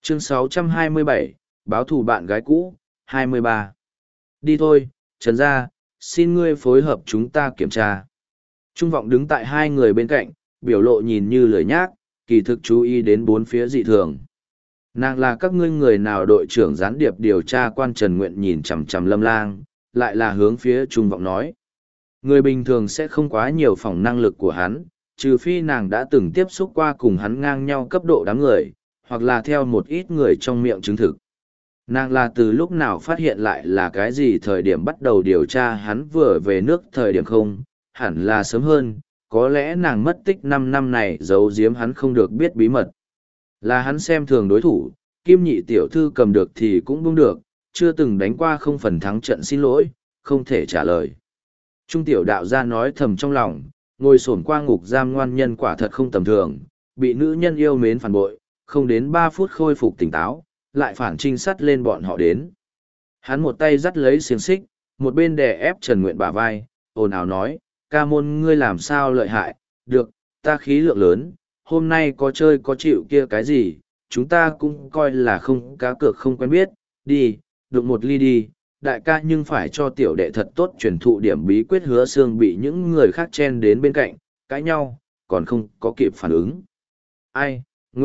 Chương 627, báo thù bạn gái cũ, 23. Đi thôi, Trần gia, xin ngươi phối hợp chúng ta kiểm tra. Trung vọng đứng tại hai người bên cạnh, biểu lộ nhìn như lười nhác, kỳ thực chú ý đến bốn phía dị thường. Nàng là các ngươi người nào? Đội trưởng gián điệp điều tra quan Trần Nguyện nhìn chằm chằm Lâm Lang, lại là hướng phía Trung vọng nói. Người bình thường sẽ không quá nhiều phòng năng lực của hắn, trừ phi nàng đã từng tiếp xúc qua cùng hắn ngang nhau cấp độ đám người, hoặc là theo một ít người trong miệng chứng thực. Nàng là từ lúc nào phát hiện lại là cái gì thời điểm bắt đầu điều tra hắn vừa về nước thời điểm không, hẳn là sớm hơn, có lẽ nàng mất tích 5 năm này giấu giếm hắn không được biết bí mật. Là hắn xem thường đối thủ, Kim Nhị tiểu thư cầm được thì cũng buông được, chưa từng đánh qua không phần thắng trận xin lỗi, không thể trả lời. Trung tiểu đạo gia nói thầm trong lòng, ngồi xổm qua ngục giam ngoan nhân quả thật không tầm thường, bị nữ nhân yêu mến phản bội, không đến 3 phút khôi phục tỉnh táo, lại phản trinh sát lên bọn họ đến. Hắn một tay dắt lấy xiềng xích, một bên đè ép Trần Nguyện bả vai, ồn ào nói, ca môn ngươi làm sao lợi hại, được, ta khí lượng lớn, hôm nay có chơi có chịu kia cái gì, chúng ta cũng coi là không cá cược không quen biết, đi, đụng một ly đi, đại ca nhưng phải cho tiểu đệ thật tốt truyền thụ điểm bí quyết. Hứa Xương bị những người khác chen đến bên cạnh, cãi nhau, còn không có kịp phản ứng. Ai,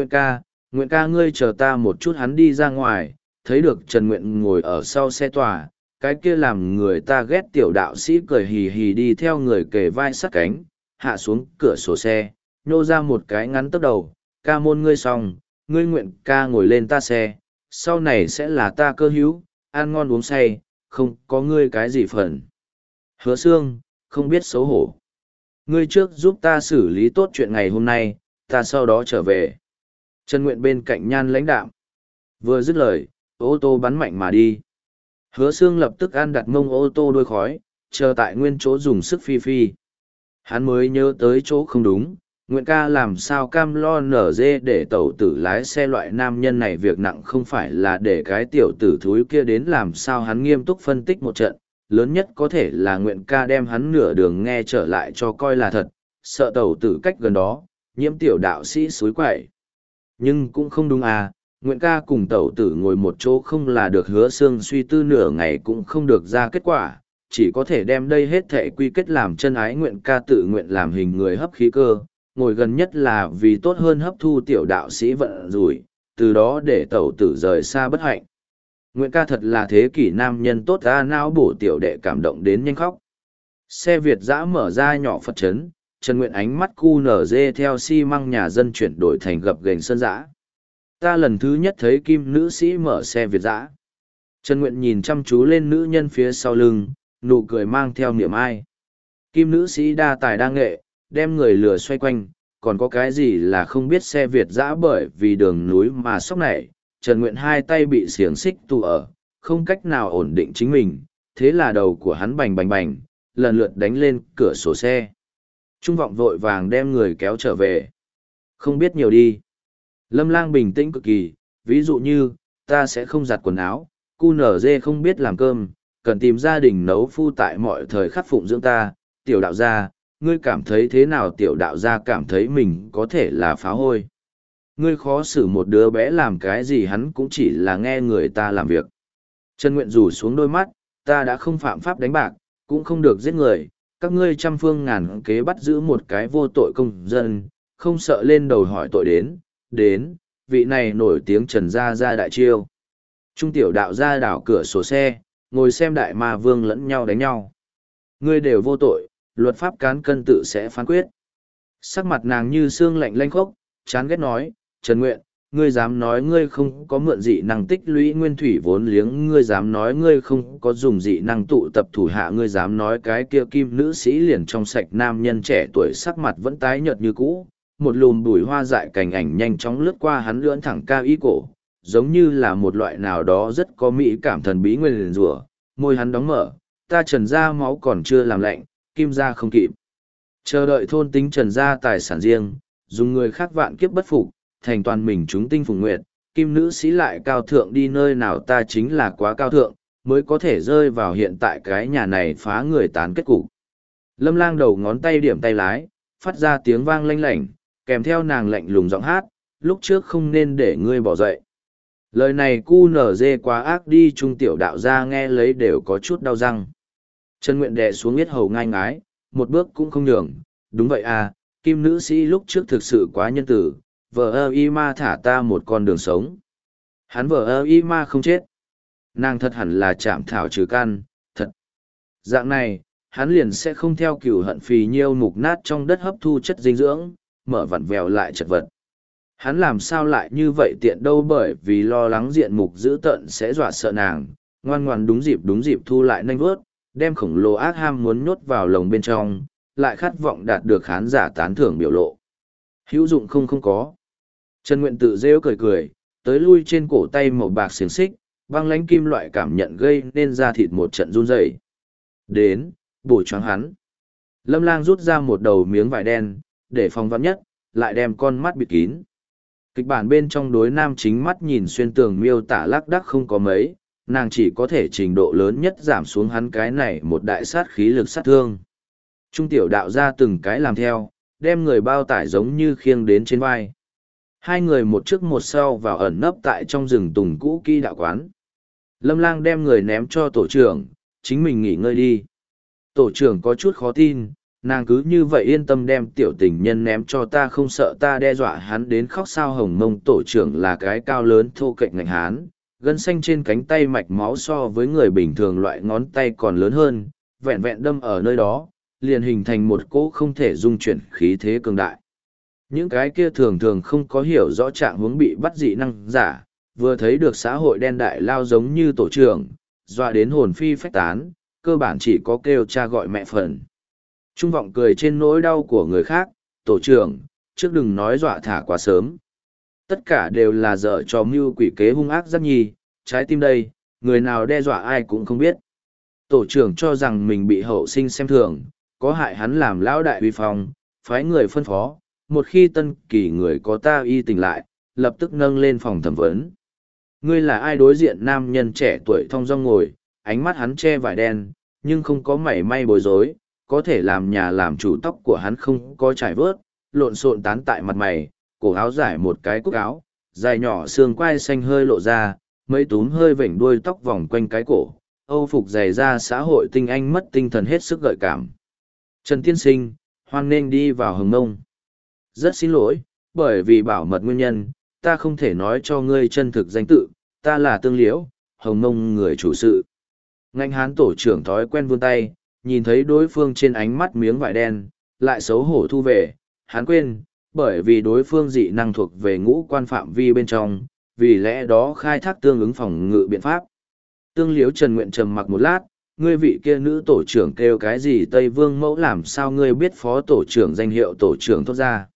Nguyện ca ngươi chờ ta một chút. Hắn đi ra ngoài, thấy được Trần Nguyện ngồi ở sau xe tòa, cái kia làm người ta ghét tiểu đạo sĩ cười hì hì đi theo người kề vai sát cánh, hạ xuống cửa sổ xe, nhô ra một cái ngắn tốc đầu, ca môn ngươi xong, ngươi Nguyện ca ngồi lên ta xe, sau này sẽ là ta cơ hữu, ăn ngon uống say, không có ngươi cái gì phần. Hứa Xương, không biết xấu hổ. Ngươi trước giúp ta xử lý tốt chuyện ngày hôm nay, ta sau đó trở về. Trần Nguyện bên cạnh nhan lãnh đạm. Vừa dứt lời, ô tô bắn mạnh mà đi. Hứa Xương lập tức ăn đặt mông ô tô đuôi khói, chờ tại nguyên chỗ dùng sức phi phi. Hắn mới nhớ tới chỗ không đúng, Nguyện ca làm sao cam lo nở dê để tẩu tử lái xe loại nam nhân này việc nặng không phải là để cái tiểu tử thúi kia đến làm sao. Hắn nghiêm túc phân tích một trận, lớn nhất có thể là Nguyện ca đem hắn nửa đường nghe trở lại cho coi là thật, sợ tẩu tử cách gần đó, nhiễm tiểu đạo sĩ suối quậy. Nhưng cũng không đúng à, Nguyện ca cùng tẩu tử ngồi một chỗ không là được. Hứa Xương suy tư nửa ngày cũng không được ra kết quả, chỉ có thể đem đây hết thệ quy kết làm chân ái. Nguyện ca tự nguyện làm hình người hấp khí cơ, ngồi gần nhất là vì tốt hơn hấp thu tiểu đạo sĩ vận rủi, từ đó để tẩu tử rời xa bất hạnh. Nguyện ca thật là thế kỷ nam nhân tốt, ra não bổ tiểu đệ cảm động đến nhanh khóc. Xe Việt dã mở ra nhỏ Phật trấn, Trần Nguyện ánh mắt cu nở dê theo xi măng nhà dân chuyển đổi thành gập ghềnh sơn dã. Ta lần thứ nhất thấy Kim nữ sĩ mở xe Việt dã. Trần Nguyện nhìn chăm chú lên nữ nhân phía sau lưng, nụ cười mang theo niềm ai. Kim nữ sĩ đa tài đa nghệ, đem người lừa xoay quanh, còn có cái gì là không biết. Xe Việt dã bởi vì đường núi mà sóc nảy, Trần Nguyện hai tay bị xiềng xích tù ở, không cách nào ổn định chính mình, thế là đầu của hắn bành bành bành, lần lượt đánh lên cửa sổ xe. Trung vọng vội vàng đem người kéo trở về. Không biết nhiều đi. Lâm Lang bình tĩnh cực kỳ, ví dụ như, ta sẽ không giặt quần áo, cu nở dê không biết làm cơm, cần tìm gia đình nấu phu tại mọi thời khắc phụng dưỡng ta. Tiểu đạo gia, ngươi cảm thấy thế nào? Tiểu đạo gia cảm thấy mình có thể là phá hôi. Ngươi khó xử một đứa bé làm cái gì, hắn cũng chỉ là nghe người ta làm việc. Trần Nguyện rủ xuống đôi mắt, ta đã không phạm pháp đánh bạc, cũng không được giết người, các ngươi trăm phương ngàn kế bắt giữ một cái vô tội công dân, không sợ lên đầu hỏi tội đến, vị này nổi tiếng Trần gia ra đại chiêu. Trung tiểu đạo gia đảo cửa sổ xe, ngồi xem đại ma vương lẫn nhau đánh nhau. Ngươi đều vô tội, luật pháp cán cân tự sẽ phán quyết. Sắc mặt nàng như xương lạnh lanh khốc, chán ghét nói, Trần Nguyện, ngươi dám nói ngươi không có mượn dị năng tích lũy nguyên thủy vốn liếng, ngươi dám nói ngươi không có dùng dị năng tụ tập thủ hạ, ngươi dám nói cái kia Kim nữ sĩ liền trong sạch. Nam nhân trẻ tuổi sắc mặt vẫn tái nhợt như cũ, một lùm bùi hoa dại cành ảnh nhanh chóng lướt qua hắn, lưỡn thẳng cao y cổ, giống như là một loại nào đó rất có mỹ cảm thần bí nguyên rủa. Môi hắn đóng mở, ta Trần gia máu còn chưa làm lạnh, Kim gia không kịp chờ đợi thôn tính Trần gia tài sản riêng, dùng người khác vạn kiếp bất phục, thành toàn mình chúng tinh phùng nguyệt. Kim nữ sĩ lại cao thượng đi nơi nào, ta chính là quá cao thượng, mới có thể rơi vào hiện tại cái nhà này phá người tán kết cục. Lâm Lang đầu ngón tay điểm tay lái, phát ra tiếng vang lanh lảnh, kèm theo nàng lạnh lùng giọng hát, lúc trước không nên để ngươi bỏ dậy. Lời này cu nở dê quá ác đi, trung tiểu đạo gia nghe lấy đều có chút đau răng. Trần Nguyện đè xuống yết hầu ngai ngái, một bước cũng không nhường. Đúng vậy à, Kim nữ sĩ lúc trước thực sự quá nhân tử, vợ ơ y ma thả ta một con đường sống. Hắn vợ ơ y ma không chết. Nàng thật hẳn là chạm thảo trừ căn, thật. Dạng này, hắn liền sẽ không theo cửu hận phì nhiêu mục nát trong đất hấp thu chất dinh dưỡng, mở vặn vẹo lại chật vật. Hắn làm sao lại như vậy tiện đâu, bởi vì lo lắng diện mục dữ tợn sẽ dọa sợ nàng, ngoan ngoan đúng dịp thu lại nanh vớt, đem khổng lồ ác ham muốn nhốt vào lồng bên trong, lại khát vọng đạt được khán giả tán thưởng biểu lộ. Hữu dụng không có. Trần Nguyện tự rêu cười cười, tới lui trên cổ tay màu bạc xiềng xích, băng lánh kim loại cảm nhận gây nên da thịt một trận run rẩy. Đến, bổ choáng hắn. Lâm Lang rút ra một đầu miếng vải đen, để phòng vắn nhất, lại đem con mắt bịt kín. Kịch bản bên trong đối nam chính mắt nhìn xuyên tường miêu tả lác đác không có mấy, nàng chỉ có thể trình độ lớn nhất giảm xuống hắn cái này một đại sát khí lực sát thương. Trung tiểu đạo ra từng cái làm theo, đem người bao tải giống như khiêng đến trên vai. Hai người một trước một sau vào ẩn nấp tại trong rừng tùng cũ kỹ đạo quán. Lâm Lang đem người ném cho tổ trưởng, chính mình nghỉ ngơi đi. Tổ trưởng có chút khó tin, nàng cứ như vậy yên tâm đem tiểu tình nhân ném cho ta, không sợ ta đe dọa hắn đến khóc sao. Hồng Mông tổ trưởng là cái cao lớn thô kệch ngạnh hán, gân xanh trên cánh tay mạch máu so với người bình thường loại ngón tay còn lớn hơn, vẹn vẹn đâm ở nơi đó, liền hình thành một cỗ không thể dung chuyển khí thế cường đại. Những cái kia thường thường không có hiểu rõ trạng huống bị bắt dị năng giả, vừa thấy được xã hội đen đại lao giống như tổ trưởng, dọa đến hồn phi phách tán, cơ bản chỉ có kêu cha gọi mẹ phần. Trung vọng cười trên nỗi đau của người khác, tổ trưởng, trước đừng nói dọa thả quá sớm. Tất cả đều là dở trò mưu quỷ kế hung ác rất nhi, trái tim đây, người nào đe dọa ai cũng không biết. Tổ trưởng cho rằng mình bị hậu sinh xem thường, có hại hắn làm lão đại uy phong, phái người phân phó, một khi tân kỳ người có ta y tỉnh lại, lập tức nâng lên phòng thẩm vấn. Ngươi là ai? Đối diện nam nhân trẻ tuổi thong dong ngồi, ánh mắt hắn che vải đen, nhưng không có mảy may bối rối, có thể làm nhà làm chủ. Tóc của hắn không có trải vớt, lộn xộn tán tại mặt mày, cổ áo giải một cái cúc áo, dài nhỏ xương quai xanh hơi lộ ra, mấy túm hơi vểnh đuôi tóc vòng quanh cái cổ, âu phục dày ra xã hội tinh anh mất tinh thần hết sức gợi cảm. Trần tiên sinh, hoan nên đi vào Hồng Mông. Rất xin lỗi, bởi vì bảo mật nguyên nhân, ta không thể nói cho ngươi chân thực danh tự, ta là Tương Liễu, Hồng Mông người chủ sự. Ngạnh hán tổ trưởng thói quen vươn tay, nhìn thấy đối phương trên ánh mắt miếng vải đen, lại xấu hổ thu về, hắn quên, bởi vì đối phương dị năng thuộc về ngũ quan phạm vi bên trong, vì lẽ đó khai thác tương ứng phòng ngự biện pháp. Tương Liễu Trần Nguyện trầm mặc một lát, ngươi vị kia nữ tổ trưởng kêu cái gì Tây Vương mẫu, làm sao ngươi biết phó tổ trưởng danh hiệu tổ trưởng thốt ra?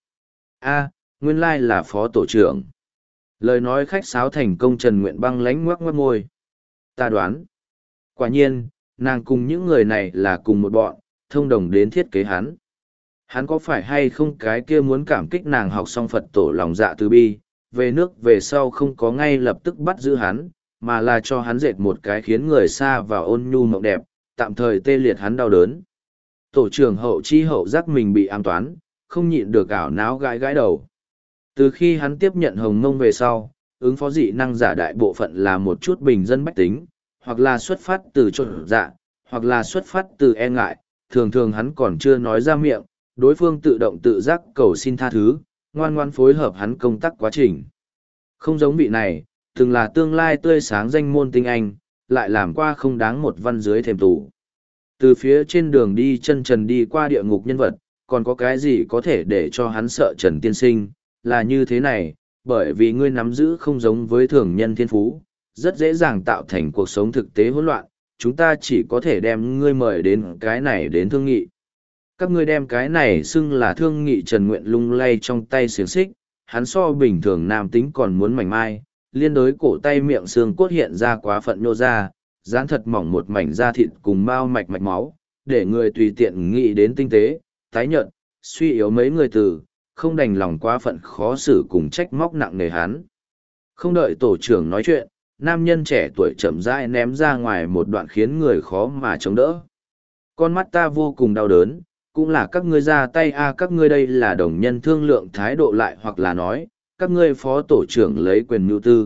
A, nguyên lai là phó tổ trưởng. Lời nói khách sáo thành công, Trần Nguyện băng lánh ngoắc ngoắc môi. Ta đoán. Quả nhiên, nàng cùng những người này là cùng một bọn, thông đồng đến thiết kế hắn. Hắn có phải hay không cái kia muốn cảm kích nàng học xong Phật tổ lòng dạ từ bi, về nước về sau không có ngay lập tức bắt giữ hắn, mà là cho hắn dệt một cái khiến người xa và ôn nhu mộng đẹp, tạm thời tê liệt hắn đau đớn. Tổ trưởng hậu chi hậu giác mình bị ám toán, không nhịn được ảo não gãi gãi đầu. Từ khi hắn tiếp nhận Hồng Mông về sau, ứng phó dị năng giả đại bộ phận là một chút bình dân bách tính, hoặc là xuất phát từ trộn dạ, hoặc là xuất phát từ e ngại, thường thường hắn còn chưa nói ra miệng, đối phương tự động tự giác cầu xin tha thứ, ngoan ngoan phối hợp hắn công tác quá trình. Không giống vị này, từng là tương lai tươi sáng danh môn tinh anh, lại làm qua không đáng một văn dưới thềm tù. Từ phía trên đường đi chân trần đi qua địa ngục nhân vật, còn có cái gì có thể để cho hắn sợ Trần tiên sinh, là như thế này, bởi vì ngươi nắm giữ không giống với thường nhân thiên phú, rất dễ dàng tạo thành cuộc sống thực tế hỗn loạn, chúng ta chỉ có thể đem ngươi mời đến cái này đến thương nghị. Các ngươi đem cái này xưng là thương nghị. Trần Nguyện lung lay trong tay xiềng xích, hắn so bình thường nam tính còn muốn mảnh mai, liên đối cổ tay miệng xương cốt hiện ra quá phận nhô ra, dán thật mỏng một mảnh da thịt cùng mao mạch mạch máu, để người tùy tiện nghĩ đến tinh tế, tái nhợt, suy yếu mấy người từ, không đành lòng quá phận khó xử cùng trách móc nặng nề hắn. Không đợi tổ trưởng nói chuyện, nam nhân trẻ tuổi chậm rãi ném ra ngoài một đoạn khiến người khó mà chống đỡ. Con mắt ta vô cùng đau đớn, cũng là các ngươi ra tay các ngươi đây là đồng nhân thương lượng thái độ lại, hoặc là nói, các ngươi phó tổ trưởng lấy quyền mưu tư,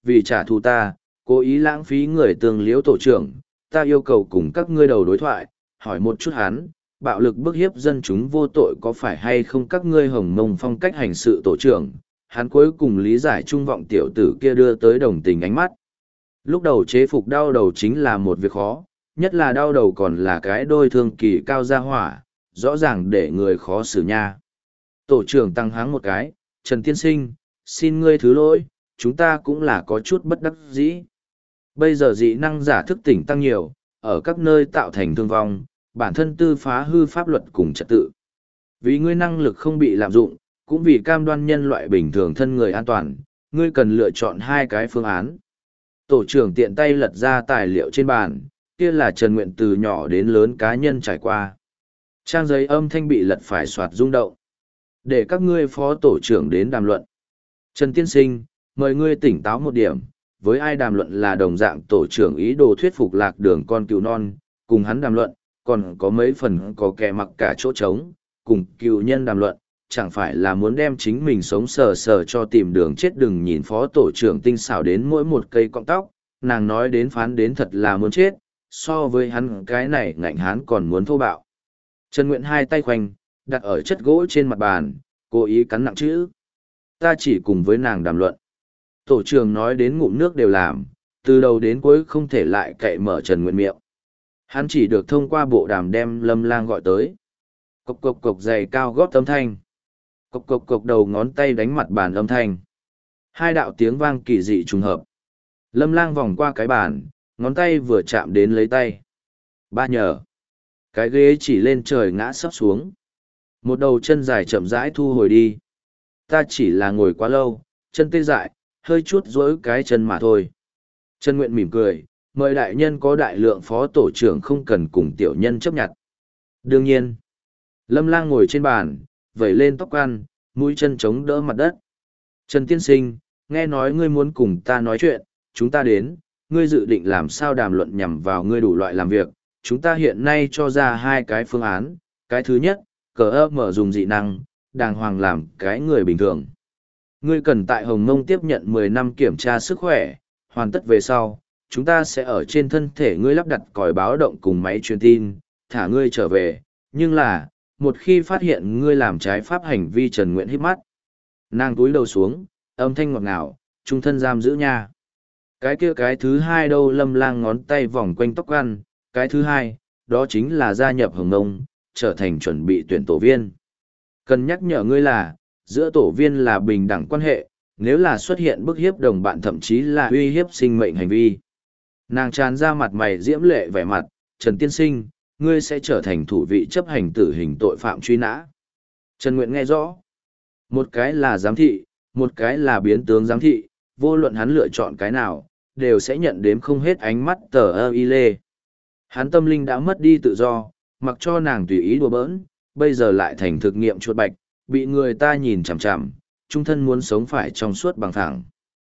vì trả thù ta, cố ý lãng phí người tương liễu tổ trưởng, ta yêu cầu cùng các ngươi đầu đối thoại, hỏi một chút hắn, bạo lực bức hiếp dân chúng vô tội có phải hay không các ngươi Hồng Mông phong cách hành sự tổ trưởng, hắn cuối cùng lý giải trung vọng tiểu tử kia đưa tới đồng tình ánh mắt. Lúc đầu chế phục đau đầu chính là một việc khó, nhất là đau đầu còn là cái đôi thương kỳ cao gia hỏa, rõ ràng để người khó xử nha. Tổ trưởng tăng háng một cái, Trần Tiên Sinh, xin ngươi thứ lỗi, chúng ta cũng là có chút bất đắc dĩ. Bây giờ dị năng giả thức tỉnh tăng nhiều, ở các nơi tạo thành thương vong, bản thân tư phá hư pháp luật cùng trật tự. Vì ngươi năng lực không bị lạm dụng, cũng vì cam đoan nhân loại bình thường thân người an toàn, ngươi cần lựa chọn hai cái phương án. Tổ trưởng tiện tay lật ra tài liệu trên bàn, kia là Trần Nguyện từ nhỏ đến lớn cá nhân trải qua. Trang giấy âm thanh bị lật phải soạt rung động. Để các ngươi phó tổ trưởng đến đàm luận. Trần Tiên Sinh, mời ngươi tỉnh táo một điểm, với ai đàm luận là đồng dạng tổ trưởng ý đồ thuyết phục lạc đường con cừu non, cùng hắn đàm luận, còn có mấy phần có kẻ mặc cả chỗ trống, cùng cừu nhân đàm luận, chẳng phải là muốn đem chính mình sống sờ sờ cho tìm đường chết. Đừng nhìn phó tổ trưởng tinh xảo đến mỗi một cây cọng tóc, nàng nói đến phán đến thật là muốn chết, so với hắn cái này ngạnh hắn còn muốn thô bạo. Trần Nguyện hai tay khoanh, đặt ở chất gỗ trên mặt bàn, cố ý cắn nặng chữ. Ta chỉ cùng với nàng đàm luận. Tổ trưởng nói đến ngụm nước đều làm, từ đầu đến cuối không thể lại cậy mở Trần Nguyện miệng. Hắn chỉ được thông qua bộ đàm đem Lâm Lang gọi tới. Cộc cộc cộc giày cao gót âm thanh. Cộc cộc cộc đầu ngón tay đánh mặt bàn âm thanh. Hai đạo tiếng vang kỳ dị trùng hợp. Lâm Lang vòng qua cái bàn, ngón tay vừa chạm đến lấy tay. Ba nhờ. Cái ghế chỉ lên trời ngã sấp xuống. Một đầu chân dài chậm rãi thu hồi đi. Ta chỉ là ngồi quá lâu, chân tê dại, hơi chút dỗi cái chân mà thôi. Trần Nguyện mỉm cười, mời đại nhân có đại lượng phó tổ trưởng không cần cùng tiểu nhân chấp nhận. Đương nhiên, Lâm Lang ngồi trên bàn, vẩy lên tóc ăn, mũi chân chống đỡ mặt đất. Trần Tiên Sinh, nghe nói ngươi muốn cùng ta nói chuyện, chúng ta đến, ngươi dự định làm sao đàm luận nhằm vào ngươi đủ loại làm việc. Chúng ta hiện nay cho ra hai cái phương án, cái thứ nhất, mở dùng dị năng, đàng hoàng làm cái người bình thường. Ngươi cần tại Hồng Mông tiếp nhận 10 năm kiểm tra sức khỏe, hoàn tất về sau, chúng ta sẽ ở trên thân thể ngươi lắp đặt còi báo động cùng máy truyền tin, thả ngươi trở về, nhưng là, một khi phát hiện ngươi làm trái pháp hành vi. Trần Nguyện híp mắt. Nàng túi đầu xuống, âm thanh ngọt ngào, trung thân giam giữ nha. Cái kia cái thứ hai đâu? Lâm Lang ngón tay vòng quanh tóc ăn, cái thứ hai, đó chính là gia nhập Hồng Mông, trở thành chuẩn bị tuyển tổ viên. Cần nhắc nhở ngươi là, giữa tổ viên là bình đẳng quan hệ, nếu là xuất hiện bức hiếp đồng bạn thậm chí là uy hiếp sinh mệnh hành vi. Nàng tràn ra mặt mày diễm lệ vẻ mặt, Trần Tiên Sinh, ngươi sẽ trở thành thủ vị chấp hành tử hình tội phạm truy nã. Trần Nguyện nghe rõ. Một cái là giám thị, một cái là biến tướng giám thị, vô luận hắn lựa chọn cái nào, đều sẽ nhận đếm không hết ánh mắt tờ ơ y lê. Hắn tâm linh đã mất đi tự do, mặc cho nàng tùy ý đùa bỡn, bây giờ lại thành thực nghiệm chuột bạch, bị người ta nhìn chằm chằm, trung thân muốn sống phải trong suốt bằng thẳng.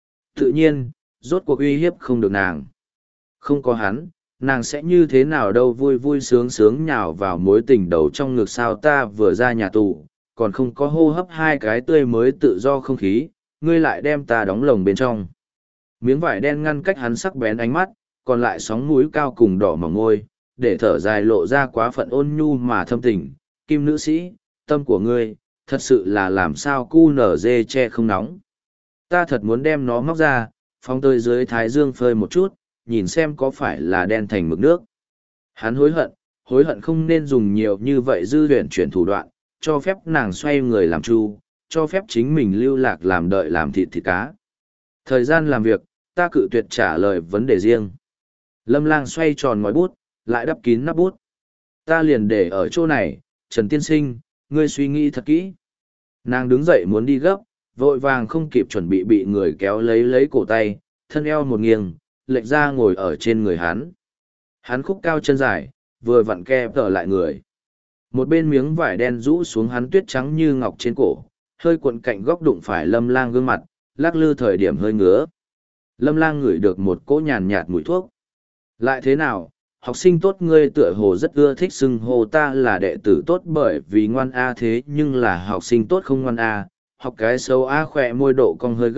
Tự nhiên, rốt cuộc uy hiếp không được nàng. Không có hắn, nàng sẽ như thế nào đâu? Vui vui sướng sướng nhào vào mối tình đầu trong ngực. Sao ta vừa ra nhà tù, còn không có hô hấp hai cái tươi mới tự do không khí, ngươi lại đem ta đóng lồng bên trong. Miếng vải đen ngăn cách hắn sắc bén ánh mắt, còn lại sóng mũi cao cùng đỏ mỏng môi, để thở dài lộ ra quá phận ôn nhu mà thâm tình. Kim nữ sĩ, tâm của ngươi, thật sự là làm sao cu nở dê che không nóng. Ta thật muốn đem nó móc ra, phóng tới dưới thái dương phơi một chút, nhìn xem có phải là đen thành mực nước. Hắn hối hận không nên dùng nhiều như vậy dư luyện chuyển thủ đoạn, cho phép nàng xoay người làm chu, cho phép chính mình lưu lạc làm đợi làm thịt cá. Thời gian làm việc, ta cự tuyệt trả lời vấn đề riêng. Lâm Lang xoay tròn ngòi bút, lại đắp kín nắp bút. Ta liền để ở chỗ này, Trần Tiên Sinh, ngươi suy nghĩ thật kỹ. Nàng đứng dậy muốn đi gấp, vội vàng không kịp chuẩn bị người kéo lấy cổ tay, thân eo một nghiêng, lệch ra ngồi ở trên người hắn. Hắn khúc cao chân dài, vừa vặn kẹp tở lại người. Một bên miếng vải đen rũ xuống hắn tuyết trắng như ngọc trên cổ, hơi cuộn cạnh góc đụng phải Lâm Lang gương mặt, lắc lư thời điểm hơi ngứa. Lâm Lang ngửi được một cỗ nhàn nhạt mùi thuốc. Lại thế nào, học sinh tốt, ngươi tựa hồ rất ưa thích xưng hô ta là đệ tử tốt bởi vì ngoan a, thế nhưng là học sinh tốt không ngoan a, học cái xấu a. Khỏe môi độ cong hơi gấp,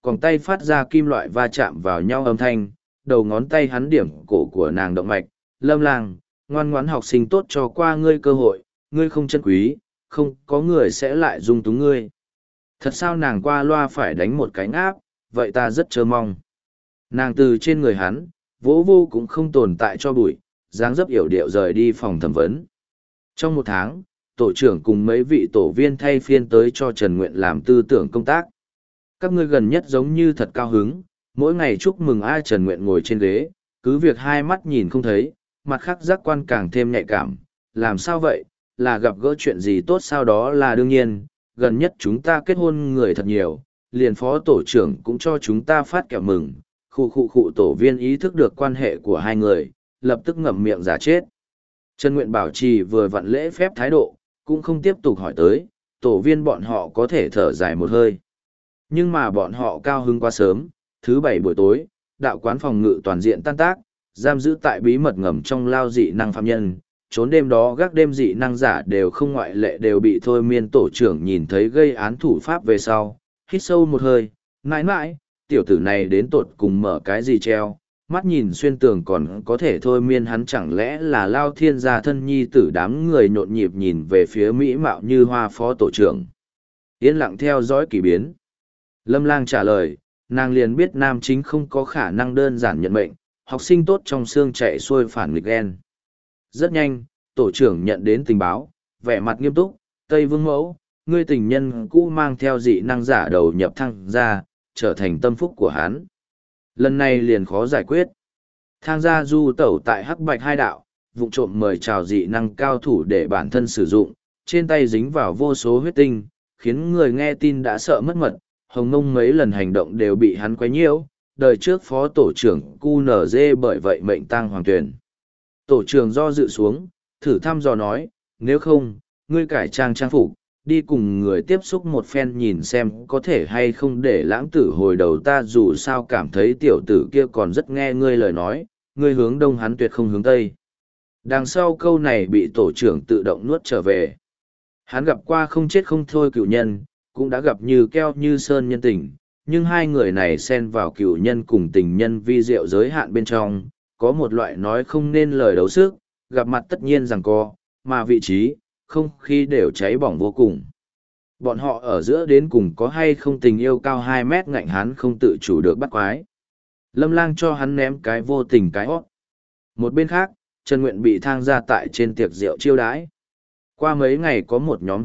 còn tay phát ra kim loại va chạm vào nhau âm thanh, đầu ngón tay hắn điểm cổ của nàng động mạch. Lâm Lang, ngoan ngoãn học sinh tốt cho qua ngươi cơ hội, ngươi không chân quý, không có người sẽ lại dung túng ngươi. Thật sao nàng qua loa phải đánh một cái ngáp, vậy ta rất chờ mong. Nàng từ trên người hắn, vỗ vô cũng không tồn tại cho bụi, dáng dấp yểu điệu rời đi phòng thẩm vấn. Trong một tháng, tổ trưởng cùng mấy vị tổ viên thay phiên tới cho Trần Nguyện làm tư tưởng công tác. Các ngươi gần nhất giống như thật cao hứng, mỗi ngày chúc mừng ai Trần Nguyện ngồi trên ghế, cứ việc hai mắt nhìn không thấy, mặt khác giác quan càng thêm nhạy cảm. Làm sao vậy, là gặp gỡ chuyện gì tốt sao? Đó là đương nhiên, gần nhất chúng ta kết hôn người thật nhiều, liền phó tổ trưởng cũng cho chúng ta phát kẹo mừng. Khu tổ viên ý thức được quan hệ của hai người, lập tức ngậm miệng giả chết. Trần Nguyện bảo trì vừa vặn lễ phép thái độ, cũng không tiếp tục hỏi tới, tổ viên bọn họ có thể thở dài một hơi. Nhưng mà bọn họ cao hứng quá sớm, thứ bảy buổi tối, đạo quán phòng ngự toàn diện tan tác, giam giữ tại bí mật ngầm trong lao dị năng phạm nhân, trốn đêm đó gác đêm dị năng giả đều không ngoại lệ đều bị thôi miên tổ trưởng nhìn thấy gây án thủ pháp về sau, hít sâu một hơi, mãi mãi, tiểu tử này đến tột cùng mở cái gì treo, mắt nhìn xuyên tường còn có thể thôi miên hắn, chẳng lẽ là Lao Thiên gia thân nhi tử? Đám người nhộn nhịp nhìn về phía mỹ mạo như hoa phó tổ trưởng, yên lặng theo dõi kỳ biến. Lâm Lang trả lời, nàng liền biết nam chính không có khả năng đơn giản nhận mệnh, học sinh tốt trong xương chạy xuôi phản nghịch ghen. Rất nhanh, tổ trưởng nhận đến tình báo, vẻ mặt nghiêm túc, Tây Vương Mẫu, ngươi tình nhân cũ mang theo dị năng giả đầu nhập thăng gia, trở thành tâm phúc của hắn. Lần này liền khó giải quyết. Thang gia du tẩu tại Hắc Bạch hai đạo, vụng trộm mời chào dị năng cao thủ để bản thân sử dụng, trên tay dính vào vô số huyết tinh, khiến người nghe tin đã sợ mất mật. Hồng Nông mấy lần hành động đều bị hắn quấy nhiễu, đời trước phó tổ trưởng QNZ bởi vậy mệnh tang hoàng tuyển. Tổ trưởng do dự xuống, thử thăm dò nói, nếu không, ngươi cải trang trang phục, đi cùng người tiếp xúc một phen nhìn xem có thể hay không để lãng tử hồi đầu. Ta dù sao cảm thấy tiểu tử kia còn rất nghe ngươi lời nói, ngươi hướng đông hắn tuyệt không hướng tây. Đằng sau câu này bị tổ trưởng tự động nuốt trở về. Hắn gặp qua không chết không thôi cựu nhân, cũng đã gặp như keo như sơn nhân tình, nhưng hai người này xen vào cựu nhân cùng tình nhân vi diệu giới hạn bên trong, có một loại nói không nên lời đấu sức, gặp mặt tất nhiên rằng co, mà vị trí, không khí đều cháy bỏng vô cùng. Bọn họ ở giữa đến cùng có hay không tình yêu cao 2 mét ngạnh hắn không tự chủ được bắt quái. Lâm Lang cho hắn ném cái vô tình cái hót. Một bên khác, Trần Nguyện bị thang ra tại trên tiệc rượu chiêu đãi. Qua mấy ngày có một nhóm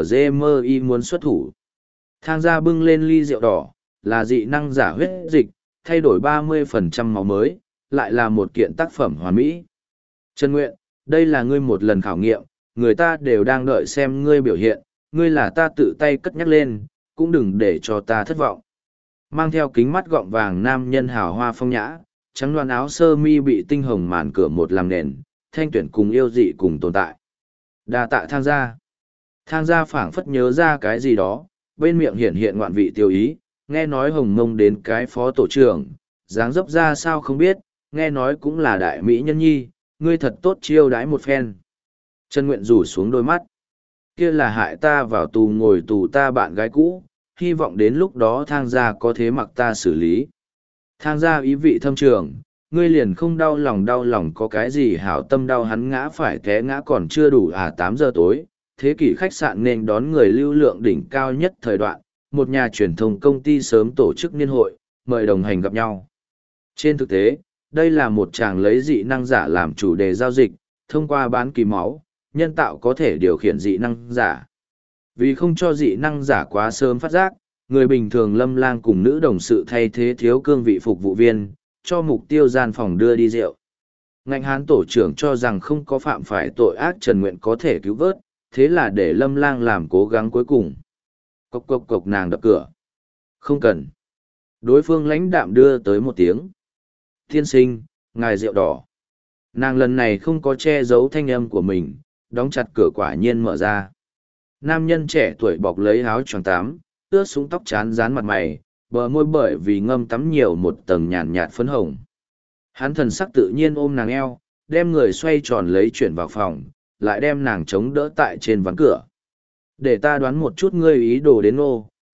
HNZMI muốn xuất thủ. Thang ra bưng lên ly rượu đỏ, là dị năng giả huyết dịch, thay đổi 30% máu mới, lại là một kiện tác phẩm hoàn mỹ. Trần Nguyện, đây là ngươi một lần khảo nghiệm, người ta đều đang đợi xem ngươi biểu hiện, ngươi là ta tự tay cất nhắc lên, cũng đừng để cho ta thất vọng. Mang theo kính mắt gọng vàng nam nhân hào hoa phong nhã, trắng đoan áo sơ mi bị tinh hồng màn cửa một làm nền, thanh tuyển cùng yêu dị cùng tồn tại. Đa tạ thang gia. Thang gia phảng phất nhớ ra cái gì đó, bên miệng hiện hiện ngoạn vị tiêu ý, nghe nói Hồng Mông đến cái phó tổ trưởng, dáng dấp ra sao không biết, nghe nói cũng là đại mỹ nhân nhi, ngươi thật tốt chiêu đãi một phen. Trần Nguyện rủ xuống đôi mắt. Kia là hại ta vào tù ngồi tù ta bạn gái cũ, hy vọng đến lúc đó thang gia có thế mặc ta xử lý. Thang gia ý vị thâm trường, ngươi liền không đau lòng có cái gì hảo tâm đau hắn ngã phải té ngã còn chưa đủ 8 giờ tối. Thế kỷ khách sạn nên đón người lưu lượng đỉnh cao nhất thời đoạn, một nhà truyền thông công ty sớm tổ chức niên hội, mời đồng hành gặp nhau. Trên thực tế, đây là một chàng lấy dị năng giả làm chủ đề giao dịch, thông qua bán kỳ máu, nhân tạo có thể điều khiển dị năng giả. Vì không cho dị năng giả quá sớm phát giác, người bình thường Lâm Lang cùng nữ đồng sự thay thế thiếu cương vị phục vụ viên, cho mục tiêu gian phòng đưa đi rượu. Ngạnh hán tổ trưởng cho rằng không có phạm phải tội ác Trần Nguyện có thể cứu vớt, thế là để Lâm Lang làm cố gắng cuối cùng. Cộc cộc cộc nàng đập cửa. Không cần. Đối phương lãnh đạm đưa tới một tiếng. Tiên sinh, ngài rượu đỏ. Nàng lần này không có che giấu thanh âm của mình, đóng chặt cửa quả nhiên mở ra. Nam nhân trẻ tuổi bọc lấy áo choàng tắm, ướt sũng tóc chán dán mặt mày, bờ môi bởi vì ngâm tắm nhiều một tầng nhàn nhạt phấn hồng. Hắn thần sắc tự nhiên ôm nàng eo, đem người xoay tròn lấy chuyển vào phòng, lại đem nàng chống đỡ tại trên ván cửa. Để ta đoán một chút ngươi ý đồ đến ô,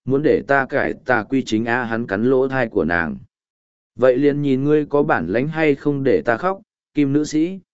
muốn để ta cải tà quy chính á, hắn cắn lỗ thai của nàng. Vậy liền nhìn ngươi có bản lĩnh hay không để ta khóc, Kim nữ sĩ.